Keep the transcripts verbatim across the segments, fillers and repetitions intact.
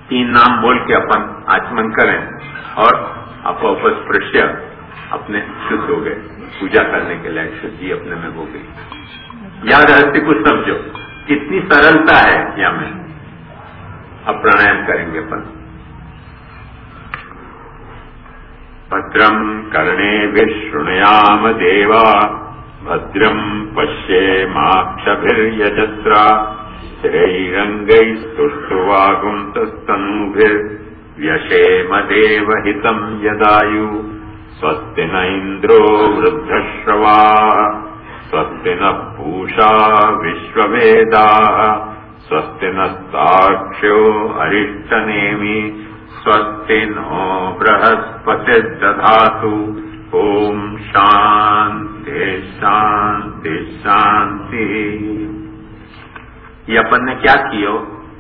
तीन नाम बोल के अपन आचमन करें और अपोपस्पृश्य अपने शुद्ध हो गए, पूजा करने के लिए शुद्धि अपने में हो गई। या रहस्य कुछ समझो, कितनी सरलता है या में। अब प्राणायाम करेंगे अपन। भद्रम कर्णेभिः शृणुयाम देवा, भद्रम पश्येमाक्षभिर्यजत्रा, स्थिरैरङ्गैस्तुष्टुवागुंसस्तनूभिर्व्यशेम देवहितं यदायु। स्वस्ति न इन्द्रो वृद्धश्रवाः, स्वस्ति नः पूषा विश्ववेदाः, स्वस्ति नस्तार्क्ष्यो अरिष्टनेमि, स्वस्ति नो बृहस्पतिर्दधातु। ओम शांति शांति शांति। ये अपन ने क्या किया,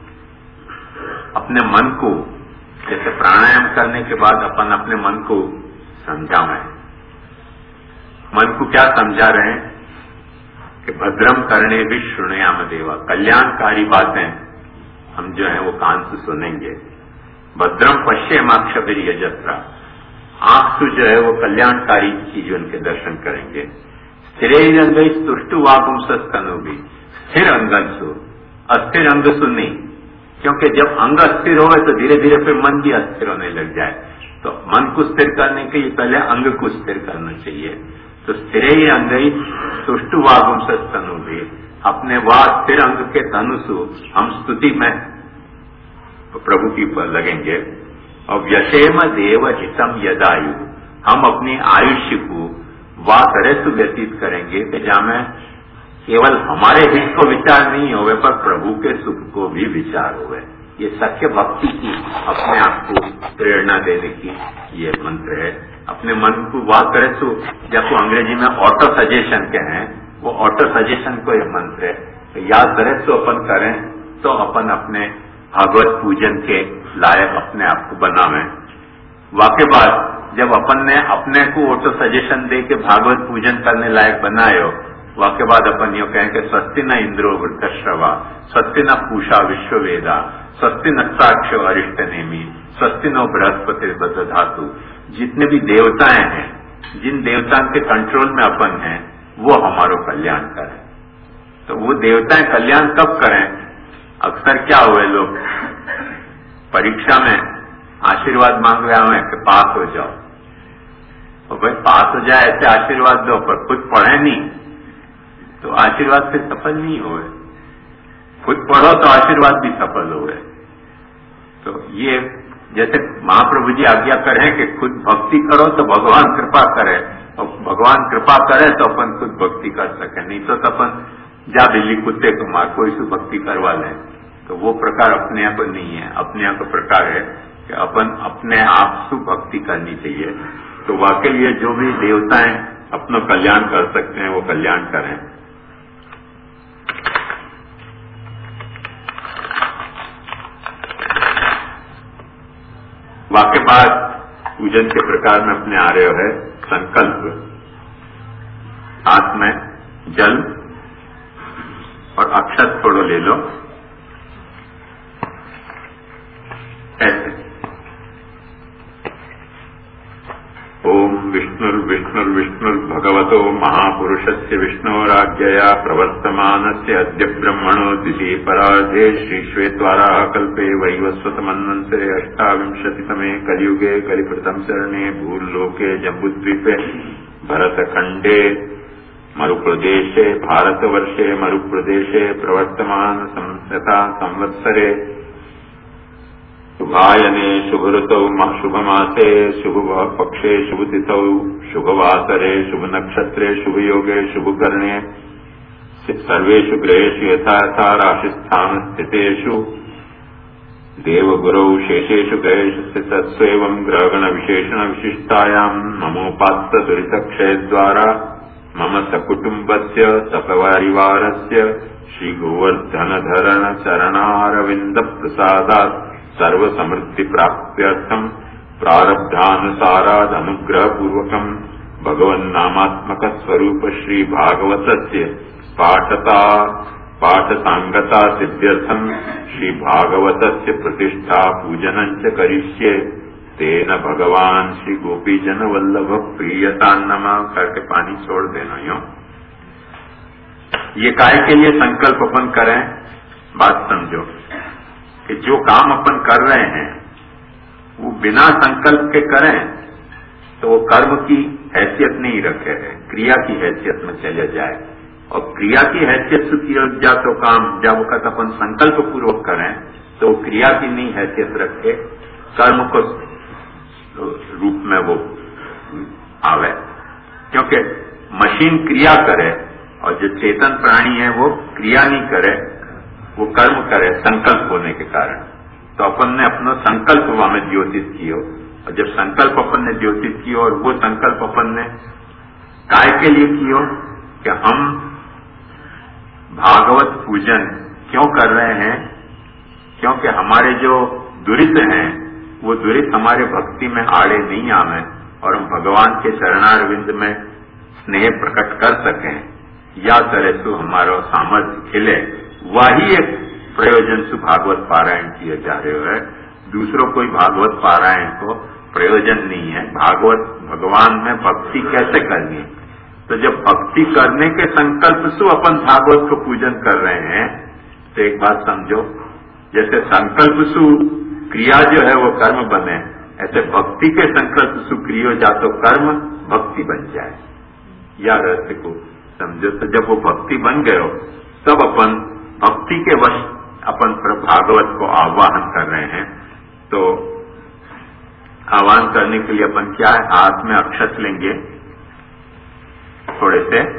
अपने मन को, जैसे प्राणायाम करने के बाद अपन अपने मन को समझावें। मन को क्या समझा रहे हैं कि भद्रम करने भी शृणुयाम देवा, कल्याणकारी बातें हम जो है वो कान से सुनेंगे। भद्रम पश्येमाक्षभिर यजत्रा, आंख से जो है वो कल्याणकारी चीजों के दर्शन करेंगे। स्थिरैरंगै स्तुष्टुवागुंसस्तनूभिः, स्थिर अंगसु, अस्थिर अंगसु नहीं, क्योंकि जब अंग अस्थिर हो तो धीरे धीरे फिर मन भी अस्थिर होने लग जाए। तो मन को स्थिर करने के लिए पहले अंग को स्थिर करना चाहिए। तो स्थिरैरंगै स्तुष्टुवागुंसस्तनूभिः, अपने वह स्थिर अंग के धनुषु हम स्तुति में प्रभु की पर लगेंगे। और व्यशेम देव हितम यदायु, हम अपनी आयुष्य को वाह तरह से व्यतीत करेंगे कि जहां में केवल हमारे हित को विचार नहीं होवे पर प्रभु के सुख को भी विचार होवे। ये सत्य भक्ति की अपने आप को प्रेरणा देने की ये मंत्र है। अपने मन को वाह तरह से, जब वो अंग्रेजी में ऑटो सजेशन के हैं, वो ऑटो सजेशन को ये मंत्र है। तो याद तरह से अपन करें तो अपन अपने भागवत पूजन के लायक अपने आप को बनावें। वाके बाद जब अपन ने अपने को ऑटो सजेशन दे के भागवत पूजन करने लायक बनाए हो, वाके बाद अपन यो कहें कि स्वस्ति न इंद्रो वृद्धश्रवा, स्वस्ति न पूषा विश्ववेदा, स्वस्ति न साक्ष्यो अरिष्टनेमि, स्वस्ति नो बृहस्पतिर्दधातु। जितने भी देवताएं हैं, जिन देवताओं के कंट्रोल में अपन हैं, वो हमारो कल्याण करें। तो वो देवताएं कल्याण कब करें? अक्सर क्या हुए, लोग परीक्षा में आशीर्वाद मांग रहे हैं कि पास हो जाओ, और भाई पास हो जाए ऐसे आशीर्वाद दो, पर खुद पढ़े नहीं तो आशीर्वाद से सफल नहीं हुए। खुद पढ़ो तो आशीर्वाद भी सफल हुए। तो ये जैसे महाप्रभु जी आज्ञा करें कि खुद भक्ति करो तो भगवान कृपा करे, और भगवान कृपा करे तो अपन खुद भक्ति कर सके, नहीं तो अपन जा बिल्ली कुत्ते को मार, कोई से भक्ति करवा लें। तो वो प्रकार अपने आप नहीं है। अपने आप प्रकार है कि अपन अपने आप से भक्ति करनी चाहिए। तो वाकई ये जो भी देवताएं अपना कल्याण कर सकते हैं वो कल्याण करें। वाके बाद पूजन के प्रकार में अपने आ रहे है संकल्प। हाथ में जल और अक्षत थोड़ो ले लो, ऐसे। ओम विष्णुर्विष्णुर्विष्णुर्भगवतो महापुरुषस्य विष्णोराज्ञया प्रवर्तमानस्य अद्य ब्रह्मणो द्वितीये परार्धे श्रीश्वेतवाराह कल्पे वैवस्वतमन्वन्तरे अष्टाविंशतितमे कलियुगे कलिप्रथम चरणे भूर्लोके जम्बूद्वीपे भरतखण्डे मरुप्रदेशे भारतवर्षे मरुप्रदेशे प्रवर्तमान संवत्सरा संवत्सरे शुभायने शुभऋतौ शुभमासे शुभपक्षे शुभतिथौ शुभवासरे शुभनक्षत्रे शुभयोगे शुभकर्णे सर्वेषु ग्रहेषु यथा यथा राशिस्थान स्थितेषु देवगुरौ शेषेषु ग्रहेषु स्थितस्वेवं ग्रहगण विशेषण विशिष्टायां ममोपात्त दुरितक्षयद्वारा मम सकुटुम्बस्य सपरिवारस्य श्रीगोवर्धनधरण चरणारविन्द प्रसादात् सर्वसमृद्धि प्राप्त्यर्थं प्रारब्धानुसाराद अनुग्रहपूर्वकं भगवन्नामात्मक स्वरूप श्री भागवतस्य पाठता पाठ सांगता सिद्ध्यर्थम श्री भागवतस्य प्रतिष्ठा पूजनं च करिष्ये तेन भगवान श्री गोपी जन वल्लभ प्रियतान्नमा करके पानी छोड़ देना। यो ये काय के लिए संकल्प अपन करें, बात समझो कि जो काम अपन कर रहे हैं वो बिना संकल्प के करें तो वो कर्म की हैसियत नहीं रखे है, क्रिया की हैसियत में चले जाए। और क्रिया की हैसियत से किया जा तो काम जब वक्त अपन संकल्प पूर्वक करें तो क्रिया की नहीं हैसियत रखे, कर्म को रूप में वो आवे। क्योंकि मशीन क्रिया करे और जो चेतन प्राणी है वो क्रिया नहीं करे, वो कर्म करे संकल्प होने के कारण। तो अपन ने अपना संकल्प वहां द्योतित कियो, और जब संकल्प अपन ने द्योतित कियो और वो संकल्प अपन ने काय के लिए कियो कि हम भागवत पूजन क्यों कर रहे हैं, क्योंकि हमारे जो दुरित हैं वो दुरित हमारे भक्ति में आड़े नहीं आवे और हम भगवान के चरणारविंद में स्नेह प्रकट कर सकें, या तरह से हमारा सामर्थ्य खिले। वही एक प्रयोजन से भागवत पारायण किए जा रहे है, दूसरों कोई भागवत पारायण को प्रयोजन नहीं है। भागवत भगवान में भक्ति कैसे करनी है, तो जब भक्ति करने के संकल्प से अपन भागवत को पूजन कर रहे हैं तो एक बात समझो, जैसे संकल्प से क्रिया जो है वो कर्म बने, ऐसे भक्ति के संकल्प से क्रिया जा तो कर्म भक्ति बन जाए। या रहस्य को समझो, तो जब वो भक्ति बन गए हो तब अपन भक्ति के वश अपन भागवत को आह्वान कर रहे हैं। तो आह्वान करने के लिए अपन क्या है, हाथ में अक्षत लेंगे थोड़े से।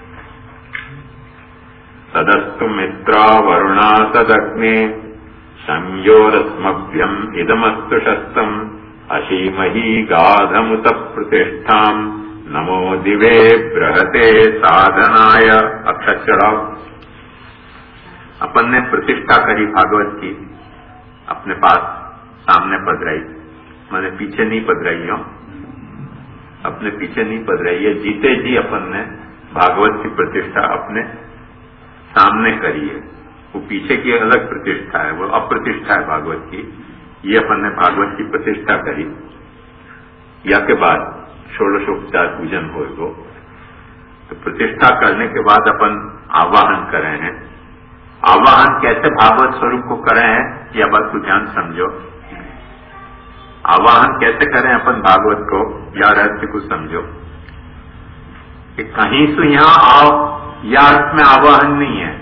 तदस्तु मित्रा वरुणा तदग्ने संयोरस्मभ्यम इदमस्तु शस्तम अशीमही गाधमुत प्रतिष्ठाम नमो दिवे बृहते साधनाय। अक्षत चढ़ाओ। अपन ने प्रतिष्ठा करी भागवत की, अपने पास सामने पधराई, मैंने पीछे नहीं पधराई हूं, अपने पीछे नहीं पधराई है, जीते जी अपन ने भागवत की प्रतिष्ठा अपने सामने करी है। वो पीछे की अलग प्रतिष्ठा है, वो अप्रतिष्ठा है भागवत की। ये अपन ने भागवत की प्रतिष्ठा करी, या के बाद षोडशोपचार पूजन होएगो। तो प्रतिष्ठा करने के बाद अपन आवाहन कर रहे हैं। आवाहन कैसे भागवत स्वरूप को कर रहे हैं, यह बात को ध्यान समझो। आवाहन कैसे करें अपन भागवत को, या रहस्य को समझो कि कहीं से यहां आओ, या अर्थ में आवाहन नहीं है।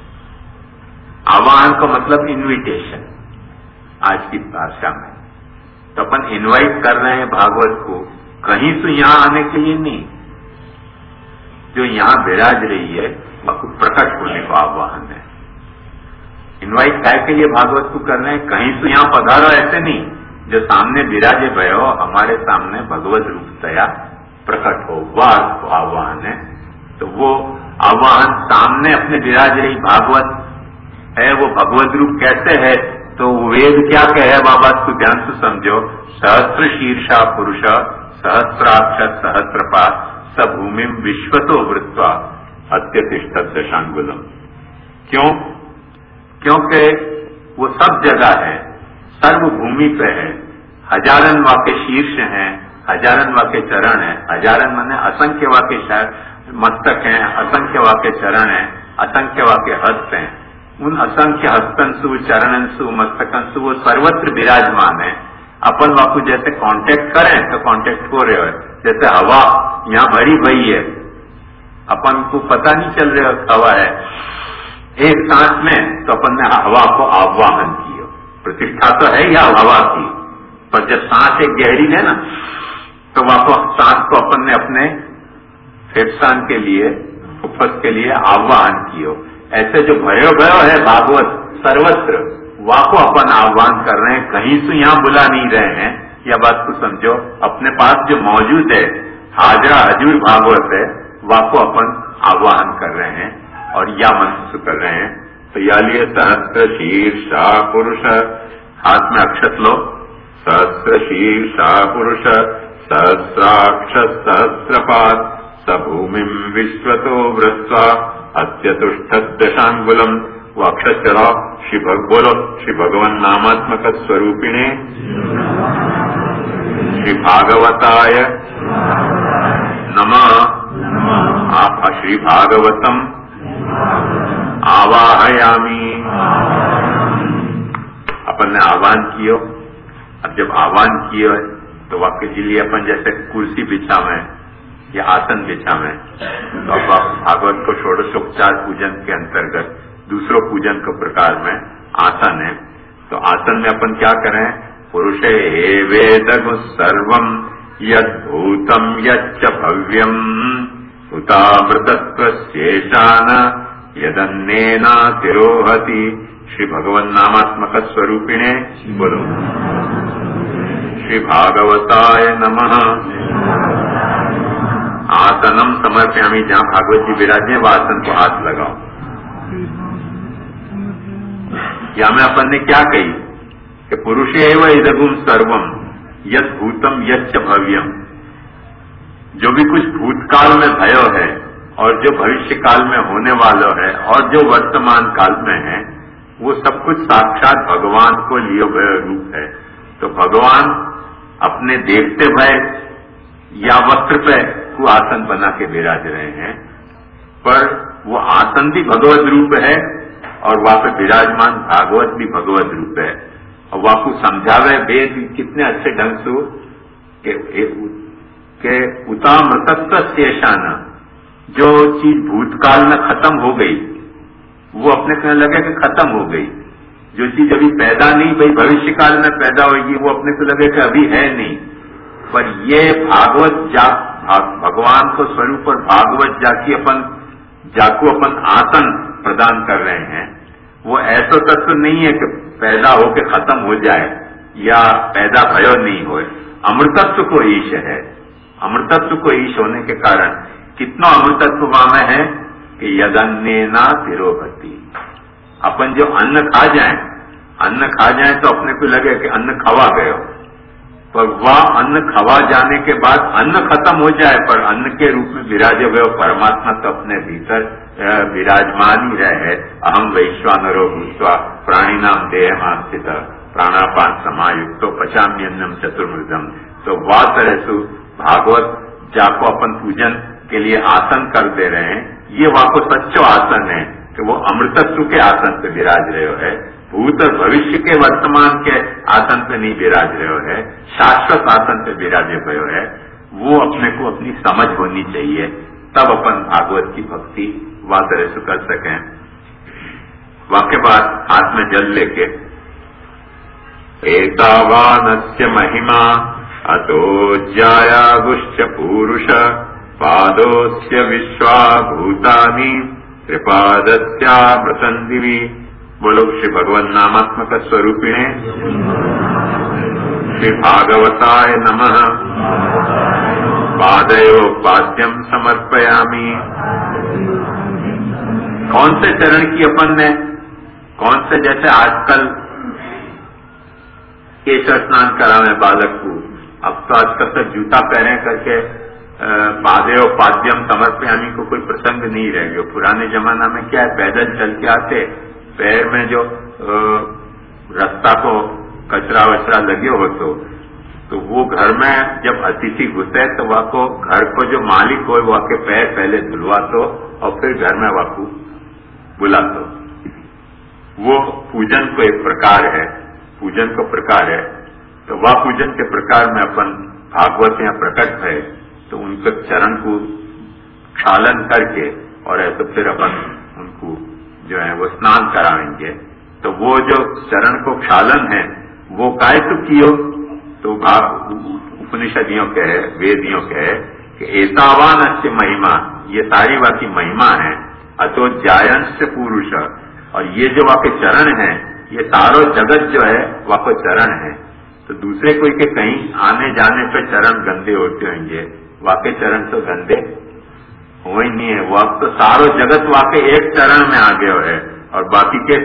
आवाहन का मतलब इन्विटेशन आज की भाषा में। तो अपन इनवाइट कर रहे हैं भागवत को, कहीं से यहां आने के लिए नहीं, जो यहां विराज रही है वह प्रकट होने का आह्वान है। इनवाइट काय के लिए भागवत को कर रहे हैं, कहीं से यहां पधारो ऐसे नहीं, जो सामने विराजे भयो हमारे सामने भगवत रूपतया प्रकट हो, वह आह्वान है। तो वो आह्वान सामने अपने विराज रही भागवत है, वो भगवत रूप कैसे है, तो वेद क्या कहे बाबा, तो ध्यान से समझो। सहस्त्र शीर्षा पुरुष सहस्त्राक्ष सहस्रपाद स भूमि विश्वतो वृत्वा अत्यतिष्ठत दशांगुलम। क्यों? क्योंकि वो सब जगह है, सर्वभूमि पे है, हजारन वाके शीर्ष हैं, हजारन वाके चरण है, हजारन माने असंख्य वाके मस्तक हैं, असंख्य वाके चरण हैं, असंख्य वाके हस्त हैं। उन असंख्य हस्तंसु चरणंसु मस्तकंसु वो सर्वत्र विराजमान है। अपन वाकु जैसे कांटेक्ट करें तो कांटेक्ट हो रहे हो, जैसे हवा यहाँ भरी भरी है, अपन को पता नहीं चल रहा हवा है, एक सांस में तो अपन ने हवा को आह्वान किया। प्रतिष्ठा तो है या हवा की, पर जब सांस एक गहरी है ना, तो वहां सांस को अपन ने अपने फेफसान के लिए, उपस के लिए आह्वान किया। ऐसे जो भयो भयो है भागवत सर्वत्र, वहां को अपन आह्वान कर रहे हैं, कहीं से यहां बुला नहीं रहे हैं। यह बात को समझो, अपने पास जो मौजूद है हाजरा हजूर भागवत है, वहां को अपन आह्वान कर रहे हैं और या मंत्र कर रहे हैं। तो या लिए सहस्त्र शीर्षा पुरुष, हाथ में अक्षत लो, सहस्त्र शीर्षा पुरुष सहस्राक्ष सहस्रपाद स भूमि विश्वतो वृत्वा अत्यतुष्ट दशांगुलम। वो अक्षर चलाओ श्री भग बोलो श्री भगवान नामात्मक स्वरूपिणे श्री भागवताय नमः। आप श्री भागवतम आवाहयामी। अपन ने आह्वान कियो। अब जब आह्वान किए तो वाक्य के लिए अपन जैसे कुर्सी बिछा में या आसन बिछा में, तो अब भागवत को षोडशोपचार पूजन के अंतर्गत दूसरों पूजन के प्रकार में आसन है। तो आसन में अपन क्या करें? पुरुषे वेदगु सर्वम यद्भूतम यच्च भव्यम उतामृतत्व शेषान यदन्नेना तिरोहति। श्री भगवन नामात्मक स्वरूपिणे बोलो श्री भागवताय नमः। आसनम समर्पयामि। जहां भागवत जी विराजे वह आसन को हाथ लगाओ। या में अपन ने क्या कही कि पुरुषे एव इदगुम सर्वम यद भूतम यच्च भव्यम। जो भी कुछ भूतकाल में भयो है और जो भविष्य काल में होने वाला है और जो वर्तमान काल में है वो सब कुछ साक्षात भगवान को लिए हुए रूप है। तो भगवान अपने देखते भय या वस्त्र पे को आसन बना के विराज रहे हैं, पर वो आसन भी भगवत रूप है और वहां पे विराजमान भागवत भी भगवत रूप है। और वहां को समझावे वेद कितने अच्छे ढंग से के, के उतामृतत्व शेषान। जो चीज भूतकाल में खत्म हो गई वो अपने कहने लगे कि खत्म हो गई। जो चीज अभी पैदा नहीं भाई भविष्य काल में पैदा होगी वो अपने को लगे कि अभी है नहीं। पर ये भागवत जा भगवान को स्वरूप और भागवत जाकी अपन जाको अपन आसन प्रदान कर रहे हैं, वो ऐसा तत्व नहीं है कि पैदा होके खत्म हो जाए या पैदा भयो नहीं हो। अमृतत्व को ईश है। अमृतत्व को ईश होने के कारण कितना अमृतत्व वहां में है कि यदन्नेना तिरोहति। अपन जो अन्न खा जाए अन्न खा जाए तो अपने को लगे कि अन्न खवा गयो, पर वह अन्न खवा जाने के बाद अन्न खत्म हो जाए पर अन्न के रूप में विराजे हुए परमात्मा तो अपने भीतर विराजमान ही रहे। अहम वैश्वानरो भूत्वा प्राणिनाम देहमां स्थित प्राणापान समायुक्तो पचाम्यन्नम चतुर्मृदम। तो वह तरह से भागवत जाको अपन पूजन के लिए आसन कर दे रहे हैं। ये वहां को सच्चो आसन है कि वो अमृतत्व के आसन पे विराज रहे है, भूत और भविष्य के वर्तमान के आसन पे नहीं विराज रहे है, शाश्वत आसन पे विराजे हुए है। वो अपने को अपनी समझ होनी चाहिए, तब अपन भागवत की भक्ति वह तरह से कर सकें। वाक्य बाद हाथ में जल लेके एतावानस्य महिमा अतो ज्यायागुश्च पूरुष पादोस्य विश्वा भूतानि त्रिपादस्यामृतं दिवि। बोलो श्री भगवान नामात्मक स्वरूपिणे श्री भागवताय नमः। पादयो पाद्यम समर्पयामि। कौन से चरण की अपन ने कौन से जैसे आजकल केशर स्नान करावे बालक को, अब तो आजकल तो जूता पहने करके पादेव पाद्यम समर्पयामी को कोई प्रसंग नहीं रह गया। पुराने जमाना में क्या है, पैदल चल के आते, पैर में जो रास्ता को कचरा वचरा लगे हो तो, तो वो घर में जब अतिथि घुसे तो वह को घर को जो मालिक हो वह के पैर पहले धुलवा तो और फिर घर में वह को बुला तो। वो पूजन को एक प्रकार है, पूजन को प्रकार है। तो वह पूजन के प्रकार में अपन भागवत यहाँ प्रकट है तो उनके चरण को क्षालन करके और ऐसे फिर अपन उनको जो है वो स्नान कराएंगे। तो वो जो चरण को क्षालन है वो काय तो कियो, तो भाग उपनिषदियों के है, वेदियों के है कि एतावान अच्छे महिमा, ये सारी वाकी महिमा है। अतो जायंश पुरुष, और ये जो वाके चरण है ये सारो जगत जो है वाको चरण है। तो दूसरे कोई के कहीं आने जाने पे चरण गंदे होते होंगे, वाके चरण तो गंदे हो ही नहीं है। वो अब तो सारो जगत वाके एक चरण में आ गया है और बाकी के